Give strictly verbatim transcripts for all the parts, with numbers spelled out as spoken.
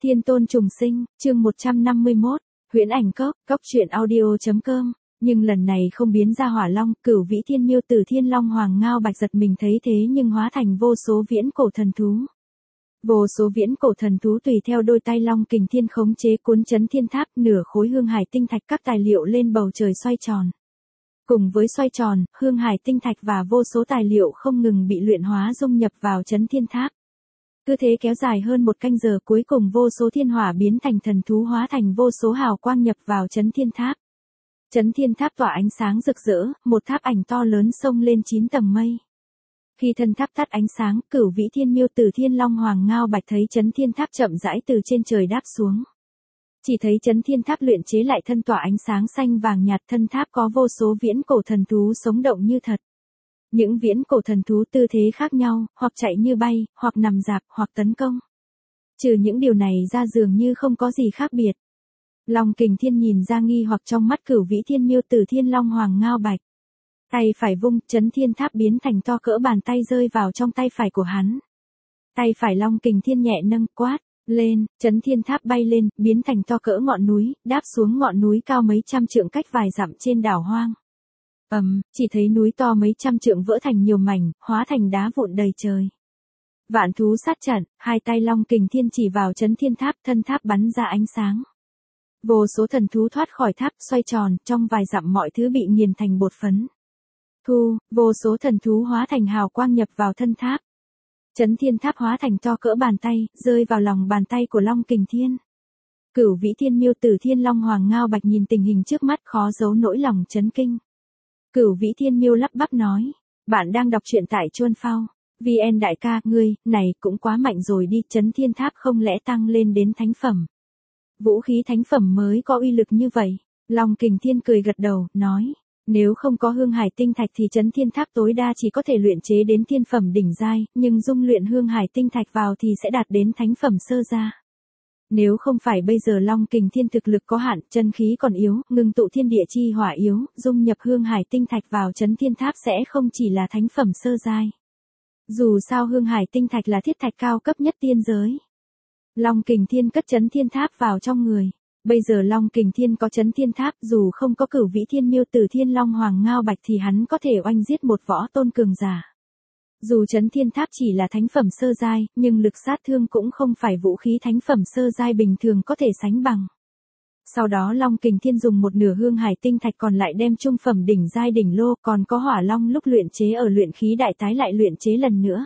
Thiên tôn trùng sinh, chương một trăm năm mươi mốt, Huyễn Ảnh Cốc, cốc truyện audio chấm com. Nhưng lần này không biến ra hỏa long, cửu vĩ thiên miêu từ thiên long hoàng ngao bạch giật mình thấy thế nhưng hóa thành vô số viễn cổ thần thú. Vô số viễn cổ thần thú tùy theo đôi tay long kình thiên khống chế cuốn chấn thiên tháp, nửa khối hương hải tinh thạch các tài liệu lên bầu trời xoay tròn. Cùng với xoay tròn, hương hải tinh thạch và vô số tài liệu không ngừng bị luyện hóa dung nhập vào chấn thiên tháp. Cứ thế kéo dài hơn một canh giờ, cuối cùng vô số thiên hỏa biến thành thần thú hóa thành vô số hào quang nhập vào chấn thiên tháp. Chấn thiên tháp tỏa ánh sáng rực rỡ, một tháp ảnh to lớn xông lên chín tầng mây. Khi thân tháp tắt ánh sáng, cửu vĩ thiên miêu từ thiên long hoàng ngao bạch thấy chấn thiên tháp chậm rãi từ trên trời đáp xuống. Chỉ thấy chấn thiên tháp luyện chế lại thân tỏa ánh sáng xanh vàng nhạt, thân tháp có vô số viễn cổ thần thú sống động như thật. Những viễn cổ thần thú tư thế khác nhau, hoặc chạy như bay, hoặc nằm rạp, hoặc tấn công. Trừ những điều này ra dường như không có gì khác biệt. Long kình thiên nhìn ra nghi hoặc trong mắt cửu vĩ thiên miêu từ thiên long hoàng ngao bạch. Tay phải vung, chấn thiên tháp biến thành to cỡ bàn tay rơi vào trong tay phải của hắn. Tay phải long kình thiên nhẹ nâng quát lên, chấn thiên tháp bay lên, biến thành to cỡ ngọn núi, đáp xuống ngọn núi cao mấy trăm trượng cách vài dặm trên đảo hoang. Ầm, um, chỉ thấy núi to mấy trăm trượng vỡ thành nhiều mảnh, hóa thành đá vụn đầy trời. Vạn thú sát trận, hai tay long kình thiên chỉ vào chấn thiên tháp, thân tháp bắn ra ánh sáng. Vô số thần thú thoát khỏi tháp, xoay tròn, trong vài dặm mọi thứ bị nghiền thành bột phấn. Thu, vô số thần thú hóa thành hào quang nhập vào thân tháp. Chấn thiên tháp hóa thành to cỡ bàn tay, rơi vào lòng bàn tay của long kình thiên. Cửu vĩ thiên miêu từ thiên long hoàng ngao bạch nhìn tình hình trước mắt khó giấu nỗi lòng chấn kinh. Cửu vĩ thiên miêu lắp bắp nói, bạn đang đọc truyện tại Chuan Phao. vê en đại ca, ngươi, này cũng quá mạnh rồi đi, chấn thiên tháp không lẽ tăng lên đến thánh phẩm. Vũ khí thánh phẩm mới có uy lực như vậy. Long kình thiên cười gật đầu, nói, nếu không có hương hải tinh thạch thì chấn thiên tháp tối đa chỉ có thể luyện chế đến thiên phẩm đỉnh giai, nhưng dung luyện hương hải tinh thạch vào thì sẽ đạt đến thánh phẩm sơ gia. Nếu không phải bây giờ long kình thiên thực lực có hạn, chân khí còn yếu, ngưng tụ thiên địa chi hỏa yếu, dung nhập hương hải tinh thạch vào chấn thiên tháp sẽ không chỉ là thánh phẩm sơ giai. Dù sao hương hải tinh thạch là thiết thạch cao cấp nhất tiên giới. Long kình thiên cất chấn thiên tháp vào trong người. Bây giờ long kình thiên có chấn thiên tháp, dù không có cửu vĩ thiên miêu từ thiên long hoàng ngao bạch thì hắn có thể oanh giết một võ tôn cường giả. Dù chấn thiên tháp chỉ là thánh phẩm sơ giai, nhưng lực sát thương cũng không phải vũ khí thánh phẩm sơ giai bình thường có thể sánh bằng. Sau đó long kình thiên dùng một nửa hương hải tinh thạch còn lại đem trung phẩm đỉnh giai đỉnh lô, còn có hỏa long lúc luyện chế ở luyện khí đại tái lại luyện chế lần nữa.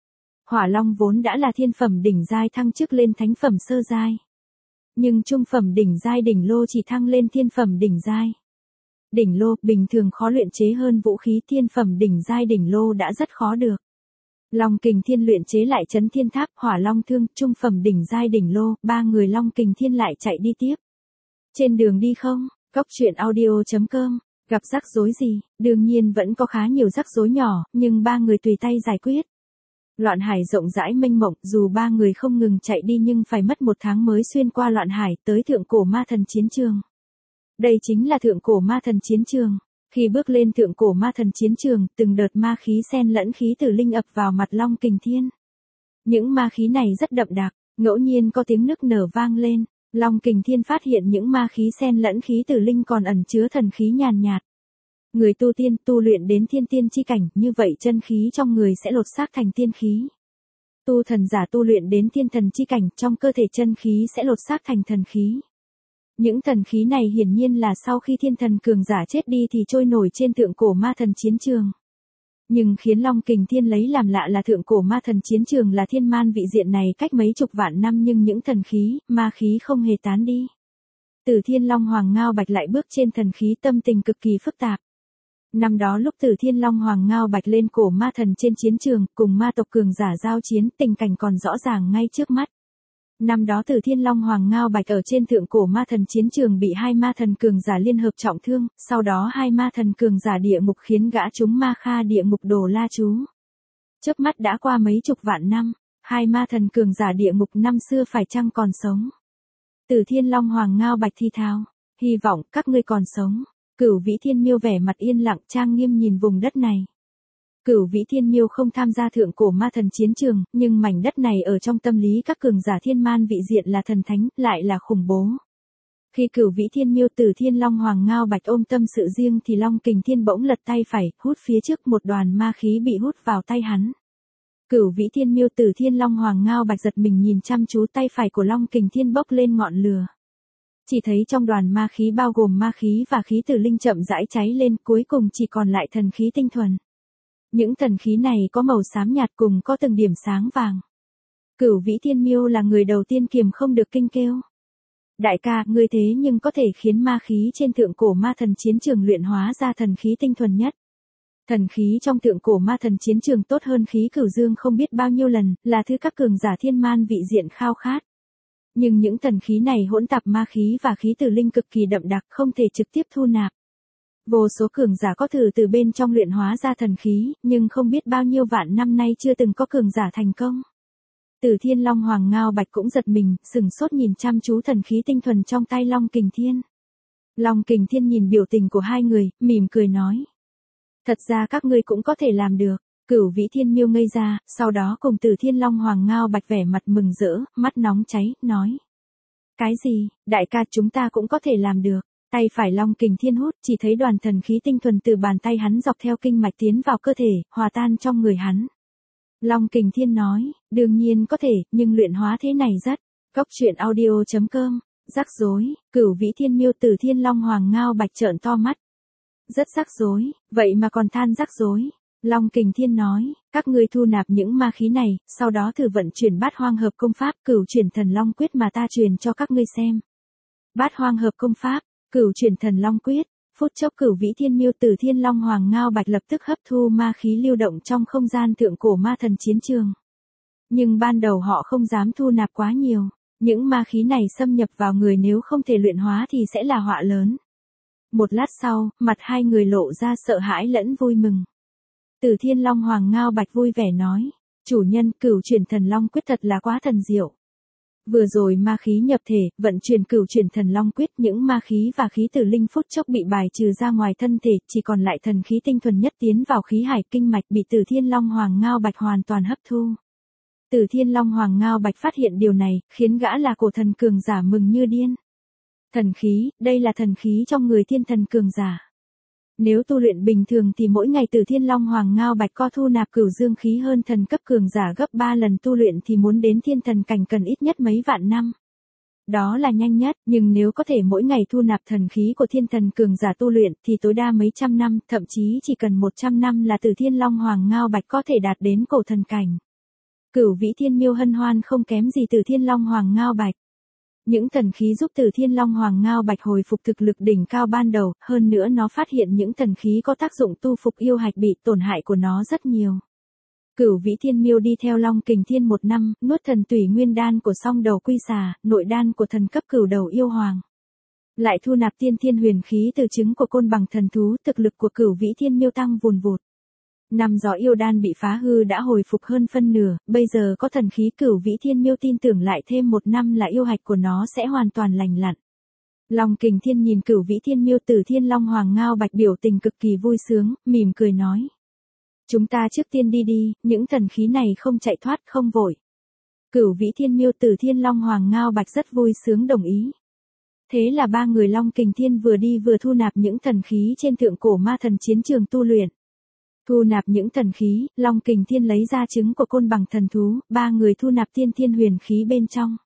Hỏa long vốn đã là thiên phẩm đỉnh giai thăng chức lên thánh phẩm sơ giai. Nhưng trung phẩm đỉnh giai đỉnh lô chỉ thăng lên thiên phẩm đỉnh giai. Đỉnh lô bình thường khó luyện chế hơn vũ khí, thiên phẩm đỉnh giai đỉnh lô đã rất khó được. Long kình thiên luyện chế lại chấn thiên tháp, hỏa long thương, trung phẩm đỉnh giai đỉnh lô, ba người long kình thiên lại chạy đi tiếp. Trên đường đi không, cốc truyện audio chấm com, gặp rắc rối gì, đương nhiên vẫn có khá nhiều rắc rối nhỏ, nhưng ba người tùy tay giải quyết. Loạn hải rộng rãi mênh mộng, dù ba người không ngừng chạy đi nhưng phải mất một tháng mới xuyên qua loạn hải tới thượng cổ ma thần chiến trường. Đây chính là thượng cổ ma thần chiến trường. Khi bước lên thượng cổ ma thần chiến trường, từng đợt ma khí xen lẫn khí tử linh ập vào mặt long kình thiên. Những ma khí này rất đậm đặc, ngẫu nhiên có tiếng nức nở vang lên. Long kình thiên phát hiện những ma khí xen lẫn khí tử linh còn ẩn chứa thần khí nhàn nhạt. Người tu tiên tu luyện đến thiên tiên chi cảnh, như vậy chân khí trong người sẽ lột xác thành tiên khí. Tu thần giả tu luyện đến thiên thần chi cảnh, trong cơ thể chân khí sẽ lột xác thành thần khí. Những thần khí này hiển nhiên là sau khi thiên thần cường giả chết đi thì trôi nổi trên thượng cổ ma thần chiến trường. Nhưng khiến long kình thiên lấy làm lạ là thượng cổ ma thần chiến trường là thiên man vị diện này cách mấy chục vạn năm nhưng những thần khí, ma khí không hề tán đi. Từ thiên long hoàng ngao bạch lại bước trên thần khí, tâm tình cực kỳ phức tạp. Năm đó lúc Từ Thiên Long Hoàng Ngao Bạch lên cổ ma thần trên chiến trường, cùng ma tộc cường giả giao chiến, tình cảnh còn rõ ràng ngay trước mắt. Năm đó Từ Thiên Long Hoàng Ngao Bạch ở trên thượng cổ ma thần chiến trường bị hai ma thần cường giả liên hợp trọng thương, sau đó hai ma thần cường giả địa ngục khiến gã trúng ma kha địa ngục đồ la chú. Chớp mắt đã qua mấy chục vạn năm, hai ma thần cường giả địa ngục năm xưa phải chăng còn sống? Từ Thiên Long Hoàng Ngao Bạch thi thao, hy vọng các ngươi còn sống. Cửu vĩ thiên miêu vẻ mặt yên lặng trang nghiêm nhìn vùng đất này. Cửu Vĩ Thiên Miêu không tham gia thượng cổ ma thần chiến trường, nhưng mảnh đất này ở trong tâm lý các cường giả thiên man vị diện là thần thánh, lại là khủng bố. Khi Cửu Vĩ Thiên Miêu từ Thiên Long Hoàng Ngao Bạch ôm tâm sự riêng thì Long Kình Thiên bỗng lật tay phải, hút phía trước một đoàn ma khí bị hút vào tay hắn. Cửu Vĩ Thiên Miêu từ Thiên Long Hoàng Ngao Bạch giật mình nhìn chăm chú tay phải của Long Kình Thiên bốc lên ngọn lửa. Chỉ thấy trong đoàn ma khí bao gồm ma khí và khí tử linh chậm rãi cháy lên, cuối cùng chỉ còn lại thần khí tinh thuần. Những thần khí này có màu xám nhạt cùng có từng điểm sáng vàng. Cửu Vĩ Thiên Miêu là người đầu tiên kiềm không được kinh kêu. Đại ca, ngươi thế nhưng có thể khiến ma khí trên thượng cổ ma thần chiến trường luyện hóa ra thần khí tinh thuần nhất. Thần khí trong thượng cổ ma thần chiến trường tốt hơn khí cửu dương không biết bao nhiêu lần, là thứ các cường giả thiên man vị diện khao khát. Nhưng những thần khí này hỗn tạp ma khí và khí tử linh cực kỳ đậm đặc, không thể trực tiếp thu nạp. Vô số cường giả có thử từ bên trong luyện hóa ra thần khí, nhưng không biết bao nhiêu vạn năm nay chưa từng có cường giả thành công. Từ Thiên Long Hoàng Ngao Bạch cũng giật mình, sừng sốt nhìn chăm chú thần khí tinh thuần trong tay Long Kình Thiên. Long Kình Thiên nhìn biểu tình của hai người, mỉm cười nói. Thật ra các ngươi cũng có thể làm được. Cửu Vĩ Thiên Miêu ngây ra, sau đó cùng Từ Thiên Long Hoàng Ngao Bạch vẻ mặt mừng rỡ, mắt nóng cháy, nói. Cái gì, đại ca chúng ta cũng có thể làm được. Tay phải Long Kình Thiên hút, chỉ thấy đoàn thần khí tinh thuần từ bàn tay hắn dọc theo kinh mạch tiến vào cơ thể, hòa tan trong người hắn. Long Kình Thiên nói, đương nhiên có thể, nhưng luyện hóa thế này rất. Góc truyện audio chấm com, rắc rối, Cửu Vĩ Thiên Miêu Từ Thiên Long Hoàng Ngao Bạch trợn to mắt. Rất rắc rối, vậy mà còn than rắc rối. Long Kình Thiên nói, các ngươi thu nạp những ma khí này, sau đó thử vận chuyển bát hoang hợp công pháp, cửu chuyển thần long quyết mà ta truyền cho các ngươi xem. Bát hoang hợp công pháp, cửu chuyển thần long quyết. Phút chốc Cửu Vĩ Thiên Miêu Từ Thiên Long Hoàng Ngao Bạch lập tức hấp thu ma khí lưu động trong không gian thượng cổ ma thần chiến trường. Nhưng ban đầu họ không dám thu nạp quá nhiều, những ma khí này xâm nhập vào người nếu không thể luyện hóa thì sẽ là họa lớn. Một lát sau, mặt hai người lộ ra sợ hãi lẫn vui mừng. Từ Thiên Long Hoàng Ngao Bạch vui vẻ nói, chủ nhân, cửu chuyển thần long quyết thật là quá thần diệu. Vừa rồi ma khí nhập thể, vận chuyển cửu chuyển thần long quyết, những ma khí và khí tử linh phút chốc bị bài trừ ra ngoài thân thể, chỉ còn lại thần khí tinh thuần nhất tiến vào khí hải kinh mạch bị Từ Thiên Long Hoàng Ngao Bạch hoàn toàn hấp thu. Từ Thiên Long Hoàng Ngao Bạch phát hiện điều này, khiến gã là cổ thần cường giả mừng như điên. Thần khí, đây là thần khí trong người thiên thần cường giả. Nếu tu luyện bình thường thì mỗi ngày Từ Thiên Long Hoàng Ngao Bạch có thu nạp cửu dương khí hơn thần cấp cường giả gấp ba lần tu luyện thì muốn đến thiên thần cảnh cần ít nhất mấy vạn năm. Đó là nhanh nhất, nhưng nếu có thể mỗi ngày thu nạp thần khí của thiên thần cường giả tu luyện thì tối đa mấy trăm năm, thậm chí chỉ cần một trăm năm là Từ Thiên Long Hoàng Ngao Bạch có thể đạt đến cổ thần cảnh. Cửu Vĩ Thiên Miêu hân hoan không kém gì Từ Thiên Long Hoàng Ngao Bạch. Những thần khí giúp Từ Thiên Long Hoàng Ngao Bạch hồi phục thực lực đỉnh cao ban đầu, hơn nữa nó phát hiện những thần khí có tác dụng tu phục yêu hạch bị tổn hại của nó rất nhiều. Cửu Vĩ Thiên Miêu đi theo Long Kình Thiên một năm, nuốt thần tùy nguyên đan của song đầu quy xà, nội đan của thần cấp cửu đầu yêu hoàng. Lại thu nạp tiên thiên huyền khí từ trứng của côn bằng thần thú, thực lực của Cửu Vĩ Thiên Miêu tăng vùn vụt. Năm gió yêu đan bị phá hư đã hồi phục hơn phân nửa, bây giờ có thần khí Cửu Vĩ Thiên Miêu tin tưởng lại thêm một năm là yêu hạch của nó sẽ hoàn toàn lành lặn. Long Kình Thiên nhìn Cửu Vĩ Thiên Miêu Từ Thiên Long Hoàng Ngao Bạch biểu tình cực kỳ vui sướng, mỉm cười nói. Chúng ta trước tiên đi đi, những thần khí này không chạy thoát không vội. Cửu Vĩ Thiên Miêu Từ Thiên Long Hoàng Ngao Bạch rất vui sướng đồng ý. Thế là ba người Long Kình Thiên vừa đi vừa thu nạp những thần khí trên thượng cổ ma thần chiến trường tu luyện. Thu nạp những thần khí, Long Kình Thiên lấy ra trứng của côn bằng thần thú, ba người thu nạp tiên thiên huyền khí bên trong.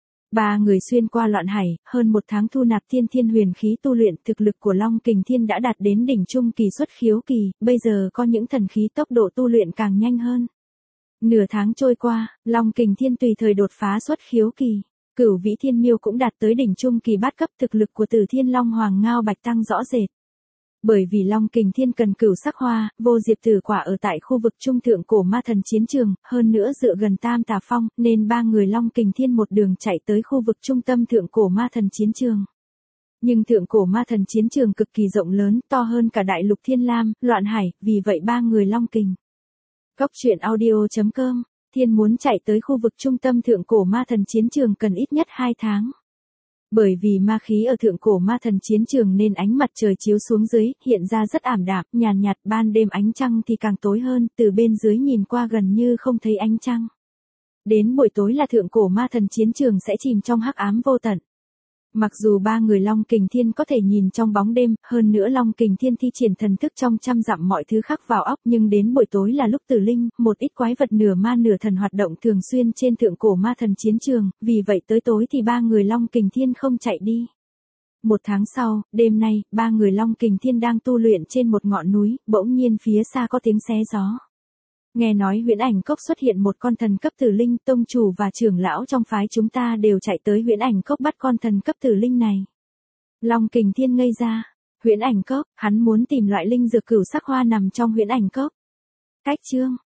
Ba người xuyên qua loạn hải, hơn một tháng thu nạp tiên thiên huyền khí tu luyện, thực lực của Long Kình Thiên đã đạt đến đỉnh trung kỳ xuất khiếu kỳ, bây giờ có những thần khí tốc độ tu luyện càng nhanh hơn. Nửa tháng trôi qua, Long Kình Thiên tùy thời đột phá xuất khiếu kỳ. Cửu Vĩ Thiên Miêu cũng đạt tới đỉnh trung kỳ bát cấp, thực lực của Từ Thiên Long Hoàng Ngao Bạch tăng rõ rệt. Bởi vì Long Kình Thiên cần cửu sắc hoa, vô diệp tử quả ở tại khu vực trung thượng cổ ma thần chiến trường, hơn nữa dựa gần Tam Tà Phong, nên ba người Long Kình Thiên một đường chạy tới khu vực trung tâm thượng cổ ma thần chiến trường. Nhưng thượng cổ ma thần chiến trường cực kỳ rộng lớn, to hơn cả đại lục Thiên Lam, Loạn Hải, vì vậy ba người Long Kình. Góc truyện audio chấm com, Thiên muốn chạy tới khu vực trung tâm thượng cổ ma thần chiến trường cần ít nhất hai tháng. Bởi vì ma khí ở thượng cổ ma thần chiến trường nên ánh mặt trời chiếu xuống dưới, hiện ra rất ảm đạm, nhàn nhạt, ban đêm ánh trăng thì càng tối hơn, từ bên dưới nhìn qua gần như không thấy ánh trăng. Đến buổi tối là thượng cổ ma thần chiến trường sẽ chìm trong hắc ám vô tận. Mặc dù ba người Long Kình Thiên có thể nhìn trong bóng đêm, hơn nữa Long Kình Thiên thi triển thần thức trong trăm dặm mọi thứ khắc vào óc, nhưng đến buổi tối là lúc tử linh, một ít quái vật nửa ma nửa thần hoạt động thường xuyên trên thượng cổ ma thần chiến trường, vì vậy tới tối thì ba người Long Kình Thiên không chạy đi. Một tháng sau, đêm nay, ba người Long Kình Thiên đang tu luyện trên một ngọn núi, bỗng nhiên phía xa có tiếng xé gió. Nghe nói Huyễn Ảnh Cốc xuất hiện một con thần cấp tử linh, tông chủ và trưởng lão trong phái chúng ta đều chạy tới Huyễn Ảnh Cốc bắt con thần cấp tử linh này. Long Kình Thiên ngây ra. Huyễn Ảnh Cốc, hắn muốn tìm loại linh dược cửu sắc hoa nằm trong Huyễn Ảnh Cốc. Cách chương